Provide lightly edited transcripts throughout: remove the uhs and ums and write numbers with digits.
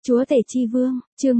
Chúa Tể Chi Vương, chương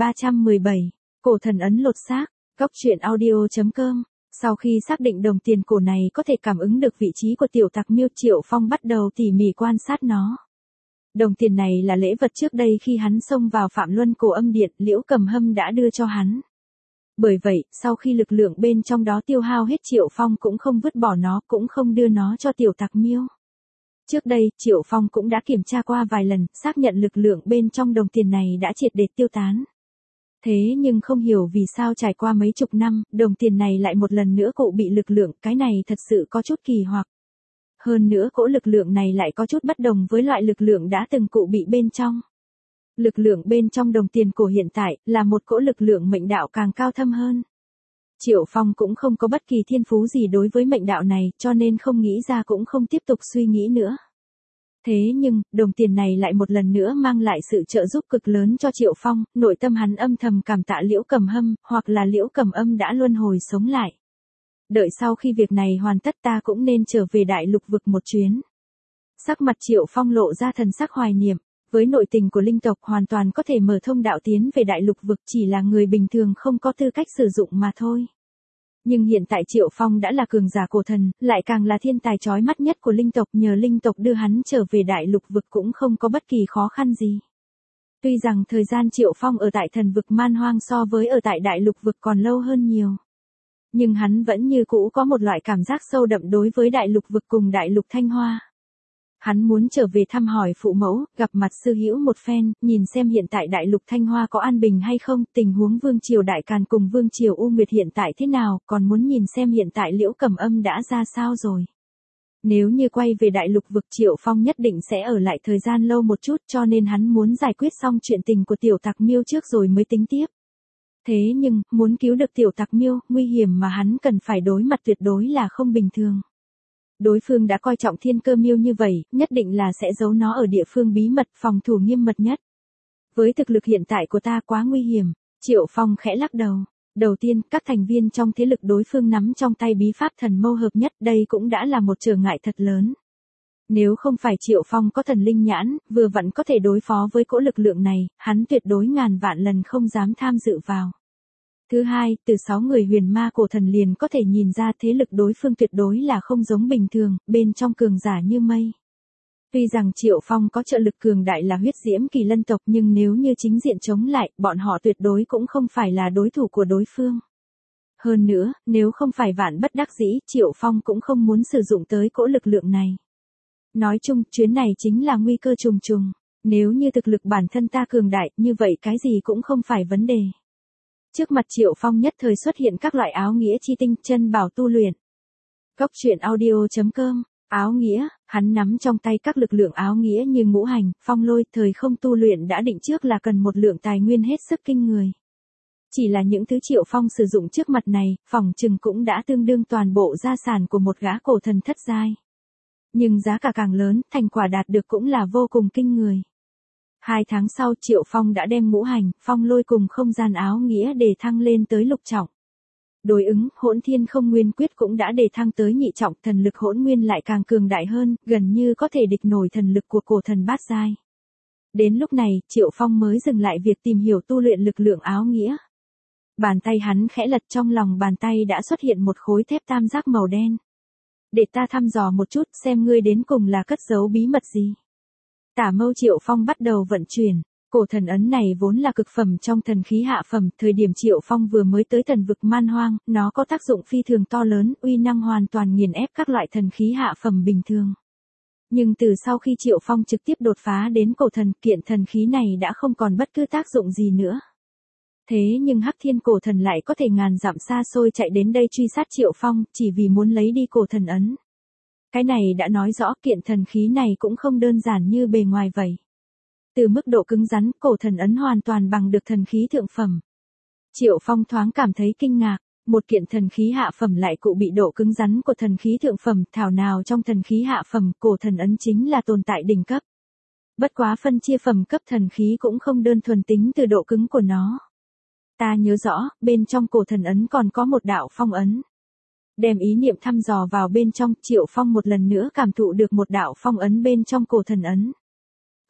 1317, cổ thần ấn lột xác, góc truyện audio.com. Sau khi xác định đồng tiền cổ này có thể cảm ứng được vị trí của tiểu tặc miêu, Triệu Phong bắt đầu tỉ mỉ quan sát nó. Đồng tiền này là lễ vật trước đây khi hắn xông vào Phạm Luân Cổ Âm Điện, Liễu Cầm Hâm đã đưa cho hắn. Bởi vậy, sau khi lực lượng bên trong đó tiêu hao hết, Triệu Phong cũng không vứt bỏ nó, cũng không đưa nó cho tiểu tặc miêu. Trước đây, Triệu Phong cũng đã kiểm tra qua vài lần, xác nhận lực lượng bên trong đồng tiền này đã triệt để tiêu tán. Thế nhưng không hiểu vì sao trải qua mấy chục năm, đồng tiền này lại một lần nữa cụ bị lực lượng, cái này thật sự có chút kỳ hoặc. Hơn nữa cỗ lực lượng này lại có chút bất đồng với loại lực lượng đã từng cụ bị bên trong. Lực lượng bên trong đồng tiền cổ hiện tại là một cỗ lực lượng mệnh đạo càng cao thâm hơn. Triệu Phong cũng không có bất kỳ thiên phú gì đối với mệnh đạo này, cho nên không nghĩ ra cũng không tiếp tục suy nghĩ nữa. Thế nhưng, đồng tiền này lại một lần nữa mang lại sự trợ giúp cực lớn cho Triệu Phong, nội tâm hắn âm thầm cảm tạ Liễu Cầm Hâm, hoặc là Liễu Cầm Âm đã luân hồi sống lại. Đợi sau khi việc này hoàn tất ta cũng nên trở về đại lục vực một chuyến. Sắc mặt Triệu Phong lộ ra thần sắc hoài niệm, với nội tình của linh tộc hoàn toàn có thể mở thông đạo tiến về đại lục vực, chỉ là người bình thường không có tư cách sử dụng mà thôi. Nhưng hiện tại Triệu Phong đã là cường giả cổ thần, lại càng là thiên tài chói mắt nhất của linh tộc, nhờ linh tộc đưa hắn trở về đại lục vực cũng không có bất kỳ khó khăn gì. Tuy rằng thời gian Triệu Phong ở tại thần vực Man Hoang so với ở tại đại lục vực còn lâu hơn nhiều. Nhưng hắn vẫn như cũ có một loại cảm giác sâu đậm đối với đại lục vực cùng đại lục Thanh Hoa. Hắn muốn trở về thăm hỏi phụ mẫu, gặp mặt sư hữu một phen, nhìn xem hiện tại đại lục Thanh Hoa có an bình hay không, tình huống Vương Triều Đại Càn cùng Vương Triều U Nguyệt hiện tại thế nào, còn muốn nhìn xem hiện tại Liễu Cầm Âm đã ra sao rồi. Nếu như quay về đại lục vực, Triệu Phong nhất định sẽ ở lại thời gian lâu một chút, cho nên hắn muốn giải quyết xong chuyện tình của tiểu tặc miêu trước rồi mới tính tiếp. Thế nhưng, muốn cứu được tiểu tặc miêu, nguy hiểm mà hắn cần phải đối mặt tuyệt đối là không bình thường. Đối phương đã coi trọng Thiên Cơ miêu như vậy, nhất định là sẽ giấu nó ở địa phương bí mật, phòng thủ nghiêm mật nhất. Với thực lực hiện tại của ta quá nguy hiểm, Triệu Phong khẽ lắc đầu. Đầu tiên, các thành viên trong thế lực đối phương nắm trong tay bí pháp thần mâu hợp nhất, đây cũng đã là một trở ngại thật lớn. Nếu không phải Triệu Phong có thần linh nhãn, vừa vặn có thể đối phó với cỗ lực lượng này, hắn tuyệt đối ngàn vạn lần không dám tham dự vào. Thứ hai, từ 6 người huyền ma cổ thần liền có thể nhìn ra thế lực đối phương tuyệt đối là không giống bình thường, bên trong cường giả như mây. Tuy rằng Triệu Phong có trợ lực cường đại là huyết diễm kỳ lân tộc, nhưng nếu như chính diện chống lại, bọn họ tuyệt đối cũng không phải là đối thủ của đối phương. Hơn nữa, nếu không phải vạn bất đắc dĩ, Triệu Phong cũng không muốn sử dụng tới cỗ lực lượng này. Nói chung, chuyến này chính là nguy cơ trùng trùng. Nếu như thực lực bản thân ta cường đại, như vậy cái gì cũng không phải vấn đề. Trước mặt Triệu Phong nhất thời xuất hiện các loại áo nghĩa chi tinh, chân bảo tu luyện. Góc truyện audio.com. Áo nghĩa, hắn nắm trong tay các lực lượng áo nghĩa như ngũ hành, phong lôi, thời không tu luyện đã định trước là cần một lượng tài nguyên hết sức kinh người. Chỉ là những thứ Triệu Phong sử dụng trước mặt này, phỏng chừng cũng đã tương đương toàn bộ gia sản của một gã cổ thần thất giai. Nhưng giá cả càng lớn, thành quả đạt được cũng là vô cùng kinh người. 2 tháng sau, Triệu Phong đã đem ngũ hành, phong lôi cùng không gian áo nghĩa đề thăng lên tới lục trọng. Đối ứng, hỗn thiên không nguyên quyết cũng đã đề thăng tới nhị trọng, thần lực hỗn nguyên lại càng cường đại hơn, gần như có thể địch nổi thần lực của cổ thần bát giai. Đến lúc này, Triệu Phong mới dừng lại việc tìm hiểu tu luyện lực lượng áo nghĩa. Bàn tay hắn khẽ lật, trong lòng bàn tay đã xuất hiện một khối thép tam giác màu đen. Để ta thăm dò một chút xem ngươi đến cùng là cất giấu bí mật gì. Tả mâu Triệu Phong bắt đầu vận chuyển. Cổ thần ấn này vốn là cực phẩm trong thần khí hạ phẩm, thời điểm Triệu Phong vừa mới tới thần vực Man Hoang, nó có tác dụng phi thường to lớn, uy năng hoàn toàn nghiền ép các loại thần khí hạ phẩm bình thường. Nhưng từ sau khi Triệu Phong trực tiếp đột phá đến cổ thần, kiện thần khí này đã không còn bất cứ tác dụng gì nữa. Thế nhưng Hắc Thiên cổ thần lại có thể ngàn dặm xa xôi chạy đến đây truy sát Triệu Phong, chỉ vì muốn lấy đi cổ thần ấn. Cái này đã nói rõ kiện thần khí này cũng không đơn giản như bề ngoài vậy. Từ mức độ cứng rắn, cổ thần ấn hoàn toàn bằng được thần khí thượng phẩm. Triệu Phong thoáng cảm thấy kinh ngạc, một kiện thần khí hạ phẩm lại cụ bị độ cứng rắn của thần khí thượng phẩm, thảo nào trong thần khí hạ phẩm, cổ thần ấn chính là tồn tại đỉnh cấp. Bất quá phân chia phẩm cấp thần khí cũng không đơn thuần tính từ độ cứng của nó. Ta nhớ rõ, bên trong cổ thần ấn còn có một đạo phong ấn. Đem ý niệm thăm dò vào bên trong, Triệu Phong một lần nữa cảm thụ được một đạo phong ấn bên trong cổ thần ấn.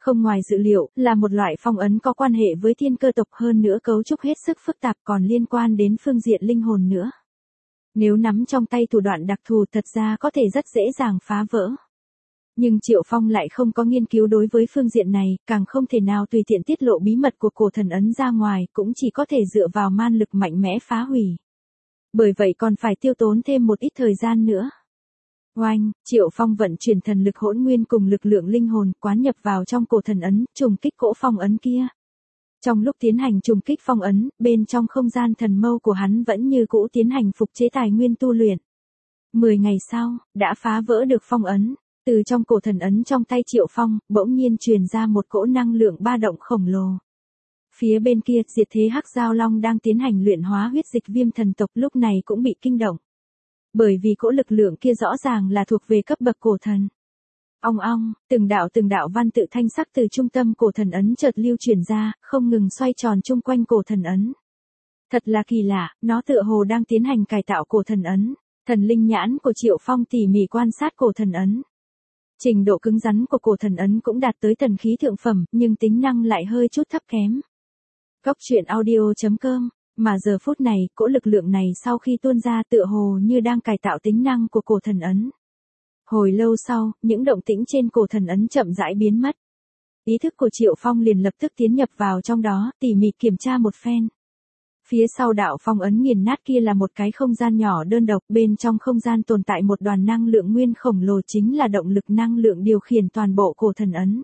Không ngoài dự liệu, là một loại phong ấn có quan hệ với thiên cơ tộc, hơn nữa cấu trúc hết sức phức tạp, còn liên quan đến phương diện linh hồn nữa. Nếu nắm trong tay thủ đoạn đặc thù thật ra có thể rất dễ dàng phá vỡ. Nhưng Triệu Phong lại không có nghiên cứu đối với phương diện này, càng không thể nào tùy tiện tiết lộ bí mật của cổ thần ấn ra ngoài, cũng chỉ có thể dựa vào man lực mạnh mẽ phá hủy. Bởi vậy còn phải tiêu tốn thêm một ít thời gian nữa. Oanh, Triệu Phong vận chuyển thần lực hỗn nguyên cùng lực lượng linh hồn quán nhập vào trong cổ thần ấn, trùng kích cỗ phong ấn kia. Trong lúc tiến hành trùng kích phong ấn, bên trong không gian thần mâu của hắn vẫn như cũ tiến hành phục chế tài nguyên tu luyện. 10 ngày sau, đã phá vỡ được phong ấn. Từ trong cổ thần ấn trong tay Triệu Phong, bỗng nhiên truyền ra một cỗ năng lượng ba động khổng lồ. Phía bên kia, diệt thế hắc giao long đang tiến hành luyện hóa huyết dịch viêm thần tộc lúc này cũng bị kinh động. Bởi vì cỗ lực lượng kia rõ ràng là thuộc về cấp bậc cổ thần. Ong ong, từng đạo văn tự thanh sắc từ trung tâm cổ thần ấn chợt lưu truyền ra, không ngừng xoay tròn chung quanh cổ thần ấn. Thật là kỳ lạ, nó tựa hồ đang tiến hành cải tạo cổ thần ấn. Thần linh nhãn của Triệu Phong tỉ mỉ quan sát cổ thần ấn. Trình độ cứng rắn của cổ thần ấn cũng đạt tới thần khí thượng phẩm, nhưng tính năng lại hơi chút thấp kém. Góc truyện audio.com, mà giờ phút này, cỗ lực lượng này sau khi tuôn ra tựa hồ như đang cải tạo tính năng của cổ thần ấn. Hồi lâu sau, những động tĩnh trên cổ thần ấn chậm rãi biến mất. Ý thức của Triệu Phong liền lập tức tiến nhập vào trong đó, tỉ mỉ kiểm tra một phen. Phía sau đạo phong ấn nghiền nát kia là một cái không gian nhỏ đơn độc, bên trong không gian tồn tại một đoàn năng lượng nguyên khổng lồ, chính là động lực năng lượng điều khiển toàn bộ cổ thần ấn.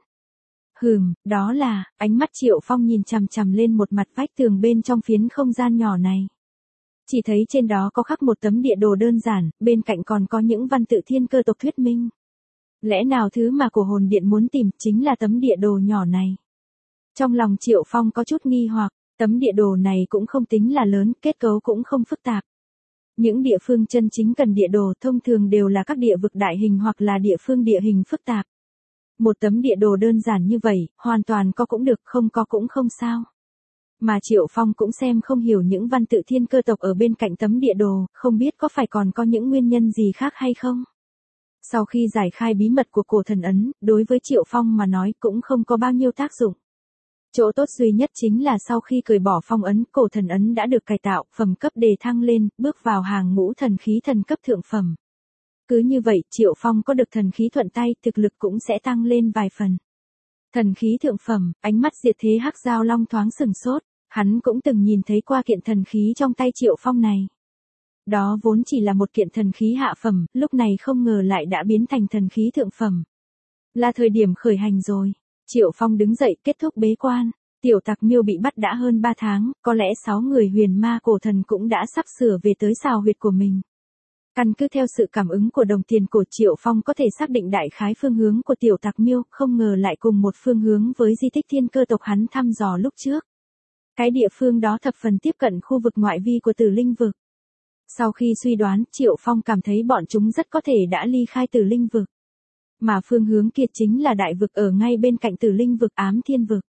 Đó là, ánh mắt Triệu Phong nhìn chằm chằm lên một mặt vách tường bên trong phiến không gian nhỏ này. Chỉ thấy trên đó có khắc một tấm địa đồ đơn giản, bên cạnh còn có những văn tự thiên cơ tộc thuyết minh. Lẽ nào thứ mà cổ hồn điện muốn tìm chính là tấm địa đồ nhỏ này? Trong lòng Triệu Phong có chút nghi hoặc. Tấm địa đồ này cũng không tính là lớn, kết cấu cũng không phức tạp. Những địa phương chân chính cần địa đồ thông thường đều là các địa vực đại hình hoặc là địa phương địa hình phức tạp. Một tấm địa đồ đơn giản như vậy, hoàn toàn có cũng được, không có cũng không sao. Mà Triệu Phong cũng xem không hiểu những văn tự thiên cơ tộc ở bên cạnh tấm địa đồ, không biết có phải còn có những nguyên nhân gì khác hay không. Sau khi giải khai bí mật của cổ thần ấn, đối với Triệu Phong mà nói cũng không có bao nhiêu tác dụng. Chỗ tốt duy nhất chính là sau khi cởi bỏ phong ấn, cổ thần ấn đã được cải tạo, phẩm cấp đề thăng lên, bước vào hàng ngũ thần khí thần cấp thượng phẩm. Cứ như vậy, Triệu Phong có được thần khí thuận tay, thực lực cũng sẽ tăng lên vài phần. Thần khí thượng phẩm, ánh mắt diệt thế hắc giao long thoáng sừng sốt, hắn cũng từng nhìn thấy qua kiện thần khí trong tay Triệu Phong này. Đó vốn chỉ là một kiện thần khí hạ phẩm, lúc này không ngờ lại đã biến thành thần khí thượng phẩm. Là thời điểm khởi hành rồi. Triệu Phong đứng dậy kết thúc bế quan, tiểu tặc miêu bị bắt đã hơn 3 tháng, có lẽ 6 người huyền ma cổ thần cũng đã sắp sửa về tới xào huyệt của mình. Căn cứ theo sự cảm ứng của đồng tiền cổ, Triệu Phong có thể xác định đại khái phương hướng của tiểu tặc miêu, không ngờ lại cùng một phương hướng với di tích thiên cơ tộc hắn thăm dò lúc trước. Cái địa phương đó thập phần tiếp cận khu vực ngoại vi của Tử Linh vực. Sau khi suy đoán, Triệu Phong cảm thấy bọn chúng rất có thể đã ly khai Tử Linh vực. Mà phương hướng kia chính là đại vực ở ngay bên cạnh Tử Linh vực, Ám Thiên vực.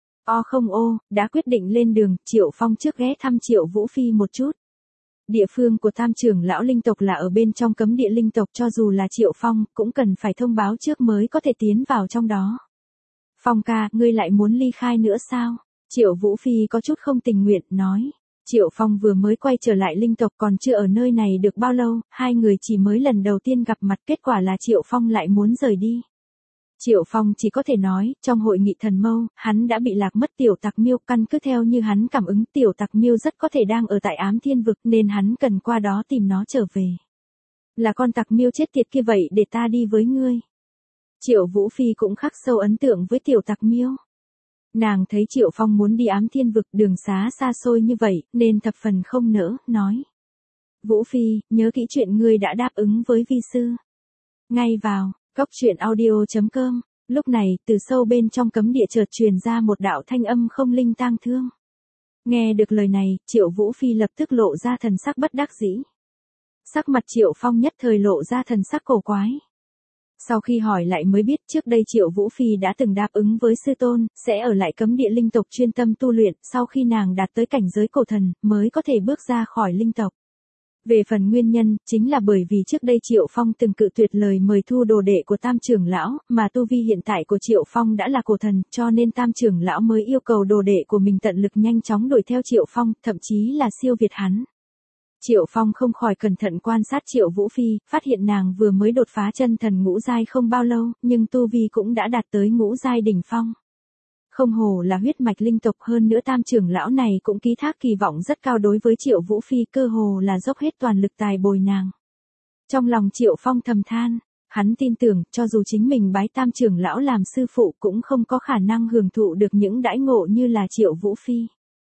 Đã quyết định lên đường, Triệu Phong trước ghé thăm Triệu Vũ Phi một chút. Địa phương của tam trưởng lão linh tộc là ở bên trong cấm địa linh tộc, cho dù là Triệu Phong cũng cần phải thông báo trước mới có thể tiến vào trong đó. Phong ca, ngươi lại muốn ly khai nữa sao? Triệu Vũ Phi có chút không tình nguyện, nói. Triệu Phong vừa mới quay trở lại linh tộc, còn chưa ở nơi này được bao lâu, hai người chỉ mới lần đầu tiên gặp mặt, kết quả là Triệu Phong lại muốn rời đi. Triệu Phong chỉ có thể nói, trong hội nghị thần mâu, hắn đã bị lạc mất tiểu tặc miêu, căn cứ theo như hắn cảm ứng tiểu tặc miêu rất có thể đang ở tại Ám Thiên vực, nên hắn cần qua đó tìm nó trở về. Là con tặc miêu chết tiệt kia, vậy để ta đi với ngươi. Triệu Vũ Phi cũng khắc sâu ấn tượng với tiểu tặc miêu. Nàng thấy Triệu Phong muốn đi Ám Thiên vực, đường xá xa xôi như vậy, nên thập phần không nỡ, nói. Vũ Phi, nhớ kỹ chuyện ngươi đã đáp ứng với vi sư. Ngay vào, góc truyện audio.com, lúc này, từ sâu bên trong cấm địa chợt truyền ra một đạo thanh âm không linh tang thương. Nghe được lời này, Triệu Vũ Phi lập tức lộ ra thần sắc bất đắc dĩ. Sắc mặt Triệu Phong nhất thời lộ ra thần sắc cổ quái. Sau khi hỏi lại mới biết trước đây Triệu Vũ Phi đã từng đáp ứng với sư tôn, sẽ ở lại cấm địa linh tộc chuyên tâm tu luyện, sau khi nàng đạt tới cảnh giới cổ thần, mới có thể bước ra khỏi linh tộc. Về phần nguyên nhân, chính là bởi vì trước đây Triệu Phong từng cự tuyệt lời mời thu đồ đệ của Tam trưởng lão, mà tu vi hiện tại của Triệu Phong đã là cổ thần, cho nên Tam trưởng lão mới yêu cầu đồ đệ của mình tận lực nhanh chóng đuổi theo Triệu Phong, thậm chí là siêu việt hắn. Triệu Phong không khỏi cẩn thận quan sát Triệu Vũ Phi, phát hiện nàng vừa mới đột phá chân thần ngũ giai không bao lâu, nhưng tu vi cũng đã đạt tới ngũ giai đỉnh phong. Không hổ là huyết mạch linh tộc, hơn nữa Tam trưởng lão này cũng ký thác kỳ vọng rất cao đối với Triệu Vũ Phi, cơ hồ là dốc hết toàn lực tài bồi nàng. Trong lòng Triệu Phong thầm than, hắn tin tưởng, cho dù chính mình bái Tam trưởng lão làm sư phụ cũng không có khả năng hưởng thụ được những đãi ngộ như là Triệu Vũ Phi.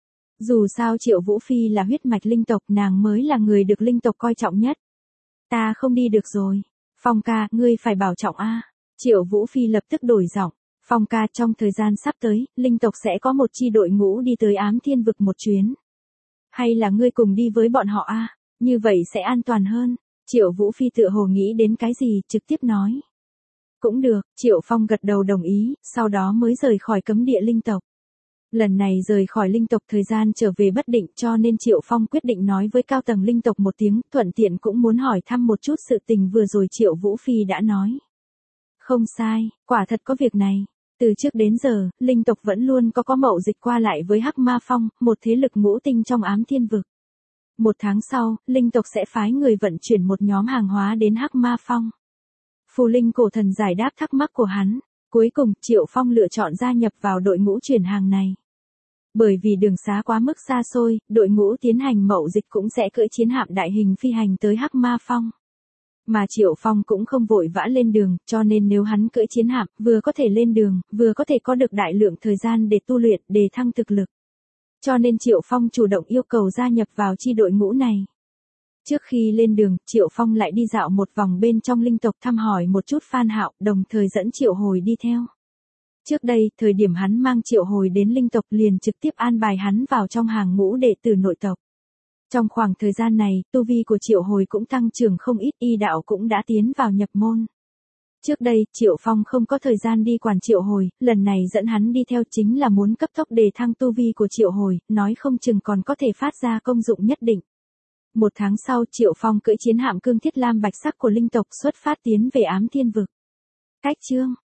Dù sao Triệu Vũ Phi là huyết mạch linh tộc, nàng mới là người được linh tộc coi trọng nhất. Ta không đi được rồi. Phong ca, ngươi phải bảo trọng a. Triệu Vũ Phi lập tức đổi giọng. Phong ca, trong thời gian sắp tới, linh tộc sẽ có một chi đội ngũ đi tới Ám Thiên Vực một chuyến. Hay là ngươi cùng đi với bọn họ a? Như vậy sẽ an toàn hơn. Triệu Vũ Phi tựa hồ nghĩ đến cái gì, trực tiếp nói. Cũng được, Triệu Phong gật đầu đồng ý, sau đó mới rời khỏi cấm địa linh tộc. Lần này rời khỏi linh tộc thời gian trở về bất định, cho nên Triệu Phong quyết định nói với cao tầng linh tộc một tiếng, thuận tiện cũng muốn hỏi thăm một chút sự tình vừa rồi Triệu Vũ Phi đã nói. Không sai, quả thật có việc này. Từ trước đến giờ, linh tộc vẫn luôn có mậu dịch qua lại với Hắc Ma Phong, một thế lực ngũ tinh trong Ám Thiên Vực. Một tháng sau, linh tộc sẽ phái người vận chuyển một nhóm hàng hóa đến Hắc Ma Phong. Phù Linh cổ thần giải đáp thắc mắc của hắn. Cuối cùng, Triệu Phong lựa chọn gia nhập vào đội ngũ chuyển hàng này. Bởi vì đường xá quá mức xa xôi, đội ngũ tiến hành mậu dịch cũng sẽ cưỡi chiến hạm đại hình phi hành tới Hắc Ma Phong. Mà Triệu Phong cũng không vội vã lên đường, cho nên nếu hắn cưỡi chiến hạm, vừa có thể lên đường, vừa có thể có được đại lượng thời gian để tu luyện, đề thăng thực lực. Cho nên Triệu Phong chủ động yêu cầu gia nhập vào chi đội ngũ này. Trước khi lên đường, Triệu Phong lại đi dạo một vòng bên trong linh tộc thăm hỏi một chút Phan Hạo, đồng thời dẫn Triệu Hồi đi theo. Trước đây, thời điểm hắn mang Triệu Hồi đến linh tộc liền trực tiếp an bài hắn vào trong hàng ngũ đệ tử nội tộc. Trong khoảng thời gian này, tu vi của Triệu Hồi cũng tăng trưởng không ít, y đạo cũng đã tiến vào nhập môn. Trước đây, Triệu Phong không có thời gian đi quản Triệu Hồi, lần này dẫn hắn đi theo chính là muốn cấp tốc đề thăng tu vi của Triệu Hồi, nói không chừng còn có thể phát ra công dụng nhất định. Một tháng sau, Triệu Phong cưỡi chiến hạm cương thiết lam bạch sắc của linh tộc xuất phát tiến về Ám Thiên Vực. Cách chương